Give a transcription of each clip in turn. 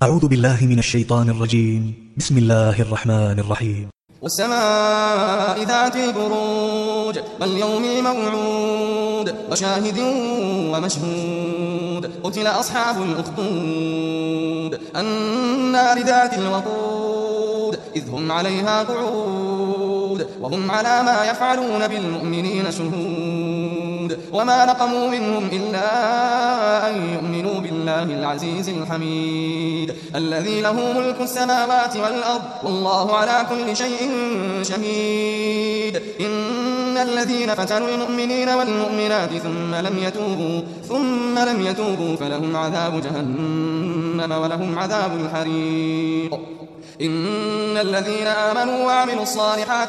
أعوذ بالله من الشيطان الرجيم. بسم الله الرحمن الرحيم. والسماء ذات البروج واليوم الموعود وشاهد ومشهود قتل أصحاب الأخدود النار ذات الوقود إذ هم عليها قعود وهم على ما يفعلون بالمؤمنين شهود وما نقموا منهم إلا أن يؤمنوا بالله العزيز الحميد الذي له ملك السماوات والأرض والله على كل شيء شهيد إن الذين فتنوا المؤمنين والمؤمنات ثم لم يتوبوا فلهم عذاب جهنم ولهم عذاب الحريق إن الذين آمنوا وعملوا الصالحات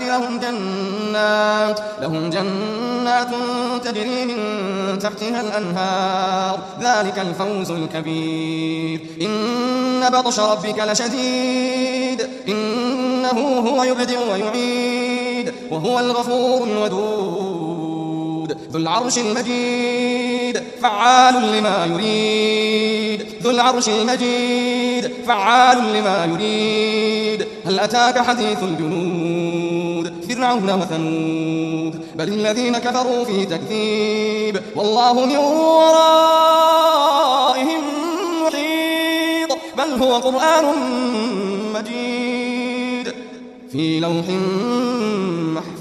لهم جنات تجري من تحتها الأنهار ذلك الفوز الكبير إن بطش ربك لشديد إنه هو يبدئ ويعيد وهو الغفور الودود ذو العرش المجيد فعال لما يريد ذو العرش المجيد فعال لما يريد هل أتاك حديث الجنود فرعون وثمود بل الذين كفروا في تكذيب والله من ورائهم محيط بل هو قرآن مجيد في لوح محفوظ